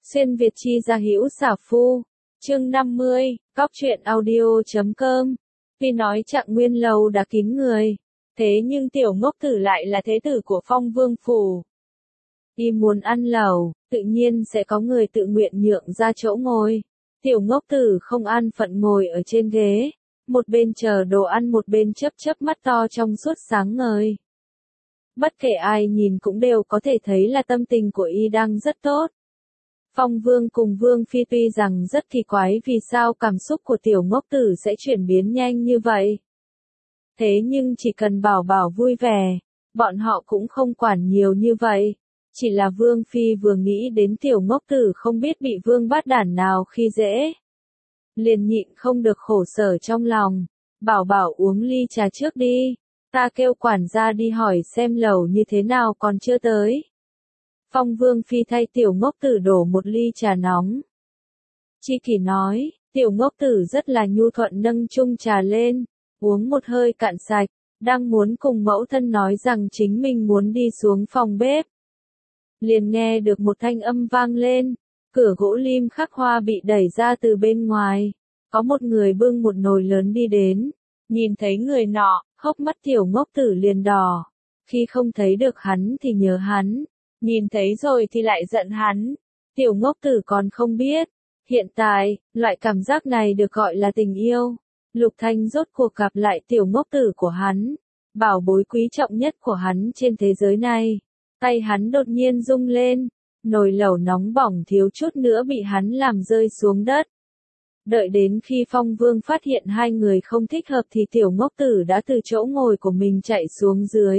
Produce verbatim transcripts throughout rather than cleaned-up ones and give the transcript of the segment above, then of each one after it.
Xuyên Việt chi ra hữu xả phu. Chương năm mươi, Cóc truyện audio chấm com. Tuy nói Trạng Nguyên Lầu đã kín người, thế nhưng tiểu ngốc tử lại là thế tử của Phong Vương phủ. Y muốn ăn lẩu, tự nhiên sẽ có người tự nguyện nhượng ra chỗ ngồi. Tiểu ngốc tử không an phận ngồi ở trên ghế, một bên chờ đồ ăn một bên chớp chớp mắt to trong suốt sáng ngời. Bất kể ai nhìn cũng đều có thể thấy là tâm tình của y đang rất tốt. Phong Vương cùng Vương Phi tuy rằng rất kỳ quái vì sao cảm xúc của tiểu ngốc tử sẽ chuyển biến nhanh như vậy. Thế nhưng chỉ cần bảo bảo vui vẻ, bọn họ cũng không quản nhiều như vậy. Chỉ là Vương Phi vừa nghĩ đến tiểu ngốc tử không biết bị Vương bát đản nào khi dễ. Liền nhịn không được khổ sở trong lòng. Bảo bảo uống ly trà trước đi, ta kêu quản gia đi hỏi xem lẩu như thế nào còn chưa tới. Phong Vương Phi thay tiểu ngốc tử đổ một ly trà nóng. Chi Kỷ nói, tiểu ngốc tử rất là nhu thuận nâng chung trà lên, uống một hơi cạn sạch, đang muốn cùng mẫu thân nói rằng chính mình muốn đi xuống phòng bếp. Liền nghe được một thanh âm vang lên, cửa gỗ lim khắc hoa bị đẩy ra từ bên ngoài, có một người bưng một nồi lớn đi đến, nhìn thấy người nọ, hốc mắt tiểu ngốc tử liền đỏ, khi không thấy được hắn thì nhớ hắn. Nhìn thấy rồi thì lại giận hắn. Tiểu ngốc tử còn không biết. Hiện tại, loại cảm giác này được gọi là tình yêu. Lục Thanh rốt cuộc gặp lại tiểu ngốc tử của hắn. Bảo bối quý trọng nhất của hắn trên thế giới này. Tay hắn đột nhiên rung lên. Nồi lẩu nóng bỏng thiếu chút nữa bị hắn làm rơi xuống đất. Đợi đến khi Phong Vương phát hiện hai người không thích hợp thì tiểu ngốc tử đã từ chỗ ngồi của mình chạy xuống dưới.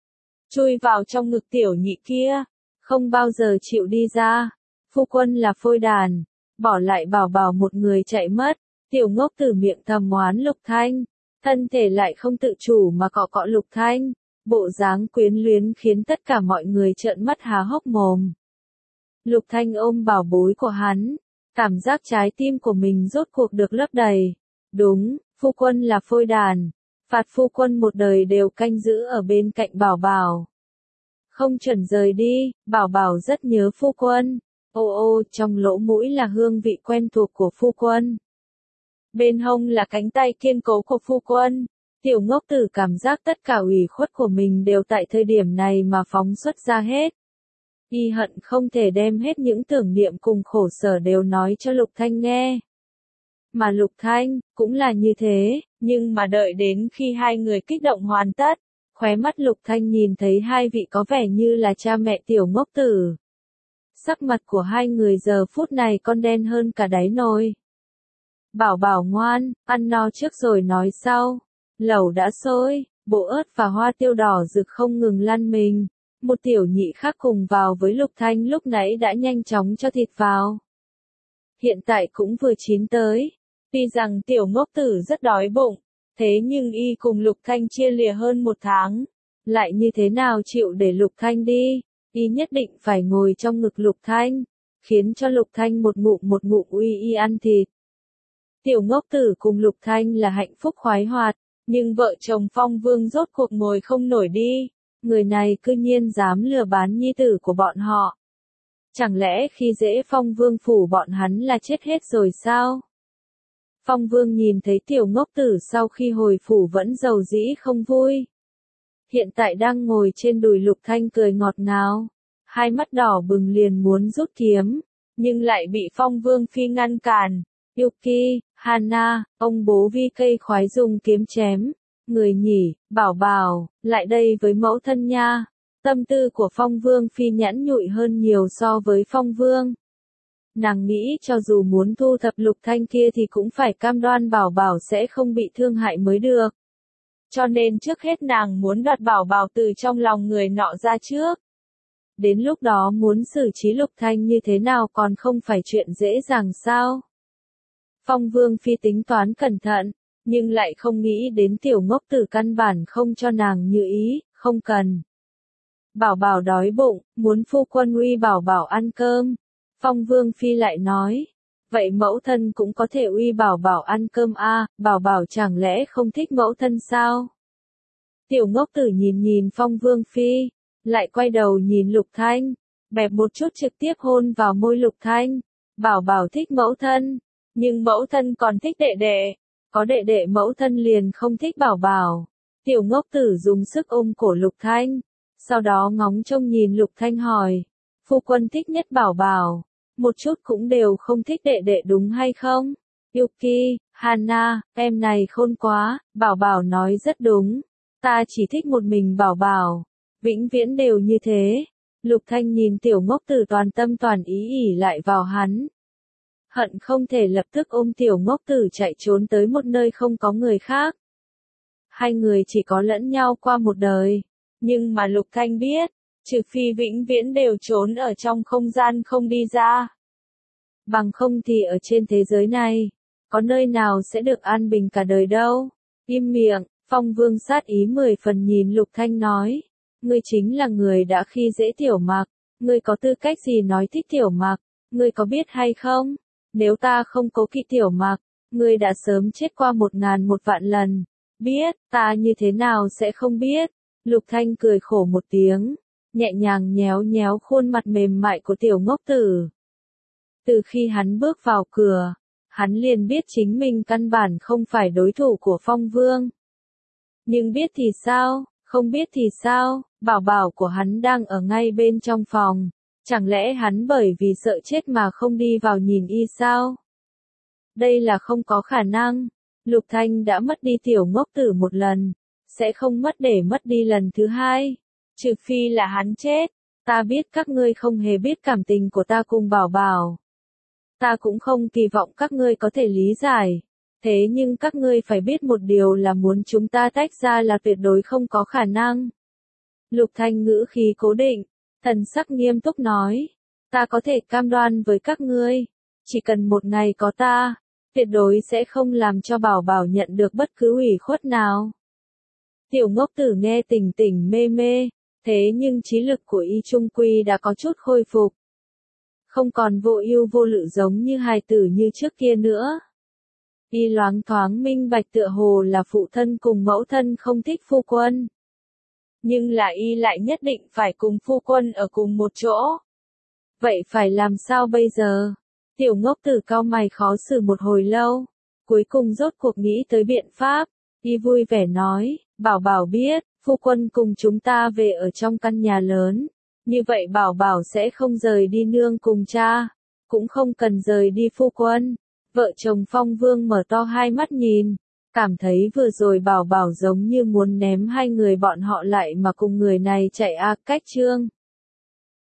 Chui vào trong ngực tiểu nhị kia, không bao giờ chịu đi ra. Phu quân là phôi đàn, bỏ lại bảo bảo một người chạy mất. Tiểu ngốc tử miệng thầm oán Lục Thanh, thân thể lại không tự chủ mà cọ cọ Lục Thanh, bộ dáng quyến luyến khiến tất cả mọi người trợn mắt há hốc mồm. Lục Thanh ôm bảo bối của hắn, cảm giác trái tim của mình rốt cuộc được lấp đầy. Đúng, phu quân là phôi đàn. Phạt phu quân một đời đều canh giữ ở bên cạnh bảo bảo. Không chuẩn rời đi, bảo bảo rất nhớ phu quân. Ô ô, trong lỗ mũi là hương vị quen thuộc của phu quân. Bên hông là cánh tay kiên cố của phu quân. Tiểu ngốc tử cảm giác tất cả ủy khuất của mình đều tại thời điểm này mà phóng xuất ra hết. Y hận không thể đem hết những tưởng niệm cùng khổ sở đều nói cho Lục Thanh nghe. Mà Lục Thanh, cũng là như thế, nhưng mà đợi đến khi hai người kích động hoàn tất, khóe mắt Lục Thanh nhìn thấy hai vị có vẻ như là cha mẹ tiểu ngốc tử. Sắc mặt của hai người giờ phút này còn đen hơn cả đáy nồi. Bảo bảo ngoan, ăn no trước rồi nói sau. Lẩu đã sôi, bộ ớt và hoa tiêu đỏ rực không ngừng lăn mình. Một tiểu nhị khác cùng vào với Lục Thanh lúc nãy đã nhanh chóng cho thịt vào. Hiện tại cũng vừa chín tới. Tuy rằng tiểu ngốc tử rất đói bụng, thế nhưng y cùng Lục Thanh chia lìa hơn một tháng. Lại như thế nào chịu để Lục Thanh đi, y nhất định phải ngồi trong ngực Lục Thanh, khiến cho Lục Thanh một ngụm một ngụm uy y ăn thịt. Tiểu ngốc tử cùng Lục Thanh là hạnh phúc khoái hoạt, nhưng vợ chồng Phong Vương rốt cuộc ngồi không nổi đi. Người này cư nhiên dám lừa bán nhi tử của bọn họ. Chẳng lẽ khi dễ Phong Vương phủ bọn hắn là chết hết rồi sao? Phong Vương nhìn thấy tiểu ngốc tử sau khi hồi phủ vẫn giàu dĩ không vui. Hiện tại đang ngồi trên đùi Lục Thanh cười ngọt ngào. Hai mắt đỏ bừng liền muốn rút kiếm, nhưng lại bị Phong Vương Phi ngăn cản. Yuki, Hana, ông bố Vi cây khoái dùng kiếm chém. Người nhỉ, bảo bảo, lại đây với mẫu thân nha. Tâm tư của Phong Vương Phi nhẵn nhụi hơn nhiều so với Phong Vương. Nàng nghĩ cho dù muốn thu thập Lục Thanh kia thì cũng phải cam đoan bảo bảo sẽ không bị thương hại mới được. Cho nên trước hết nàng muốn đoạt bảo bảo từ trong lòng người nọ ra trước. Đến lúc đó muốn xử trí Lục Thanh như thế nào còn không phải chuyện dễ dàng sao? Phong Vương Phi tính toán cẩn thận, nhưng lại không nghĩ đến tiểu ngốc tử căn bản không cho nàng như ý, không cần. Bảo bảo đói bụng, muốn phu quân uy bảo bảo ăn cơm. Phong Vương Phi lại nói, vậy mẫu thân cũng có thể uy bảo bảo ăn cơm a, à, bảo bảo chẳng lẽ không thích mẫu thân sao? Tiểu ngốc tử nhìn nhìn Phong Vương Phi, lại quay đầu nhìn Lục Thanh, bẹp một chút trực tiếp hôn vào môi Lục Thanh. Bảo Bảo thích mẫu thân, nhưng mẫu thân còn thích đệ đệ, có đệ đệ mẫu thân liền không thích Bảo Bảo. Tiểu ngốc tử dùng sức ôm cổ Lục Thanh, sau đó ngóng trông nhìn Lục Thanh hỏi, phu quân thích nhất Bảo Bảo, một chút cũng đều không thích đệ đệ đúng hay không? Yuki, Hana, em này khôn quá, Bảo Bảo nói rất đúng, ta chỉ thích một mình Bảo Bảo, vĩnh viễn đều như thế. Lục Thanh nhìn tiểu ngốc tử toàn tâm toàn ý ỉ lại vào hắn. Hận không thể lập tức ôm tiểu ngốc tử chạy trốn tới một nơi không có người khác. Hai người chỉ có lẫn nhau qua một đời. Nhưng mà Lục Thanh biết, trừ phi vĩnh viễn đều trốn ở trong không gian không đi ra. Bằng không thì ở trên thế giới này, có nơi nào sẽ được an bình cả đời đâu. Im miệng, Phong Vương sát ý mười phần nhìn Lục Thanh nói. Ngươi chính là người đã khi dễ Tiểu Mặc, ngươi có tư cách gì nói thích Tiểu Mặc, ngươi có biết hay không? Nếu ta không cố kỵ Tiểu Mặc, ngươi đã sớm chết qua một ngàn một vạn lần. Biết, ta như thế nào sẽ không biết? Lục Thanh cười khổ một tiếng, nhẹ nhàng nhéo nhéo khuôn mặt mềm mại của tiểu ngốc tử. Từ khi hắn bước vào cửa, hắn liền biết chính mình căn bản không phải đối thủ của Phong Vương. Nhưng biết thì sao, không biết thì sao, Bảo Bảo của hắn đang ở ngay bên trong phòng, chẳng lẽ hắn bởi vì sợ chết mà không đi vào nhìn y sao? Đây là không có khả năng, Lục Thanh đã mất đi tiểu ngốc tử một lần, sẽ không mất để mất đi lần thứ hai, trừ phi là hắn chết. Ta biết các ngươi không hề biết cảm tình của ta cùng Bảo Bảo. Ta cũng không kỳ vọng các ngươi có thể lý giải. Thế nhưng các ngươi phải biết một điều là muốn chúng ta tách ra là tuyệt đối không có khả năng. Lục Thanh ngữ khí cố định, thần sắc nghiêm túc nói. Ta có thể cam đoan với các ngươi, chỉ cần một ngày có ta, tuyệt đối sẽ không làm cho Bảo Bảo nhận được bất cứ ủy khuất nào. Tiểu ngốc tử nghe tỉnh tỉnh mê mê, thế nhưng trí lực của y trung quy đã có chút khôi phục. Không còn vô ưu vô lự giống như hài tử như trước kia nữa. Y loáng thoáng minh bạch tựa hồ là phụ thân cùng mẫu thân không thích phu quân. Nhưng là y lại nhất định phải cùng phu quân ở cùng một chỗ. Vậy phải làm sao bây giờ? Tiểu ngốc tử cau mày khó xử một hồi lâu, cuối cùng rốt cuộc nghĩ tới biện pháp. Y vui vẻ nói, Bảo Bảo biết, phu quân cùng chúng ta về ở trong căn nhà lớn. Như vậy Bảo Bảo sẽ không rời đi nương cùng cha, cũng không cần rời đi phu quân. Vợ chồng Phong Vương mở to hai mắt nhìn, cảm thấy vừa rồi Bảo Bảo giống như muốn ném hai người bọn họ lại mà cùng người này chạy a cách chương.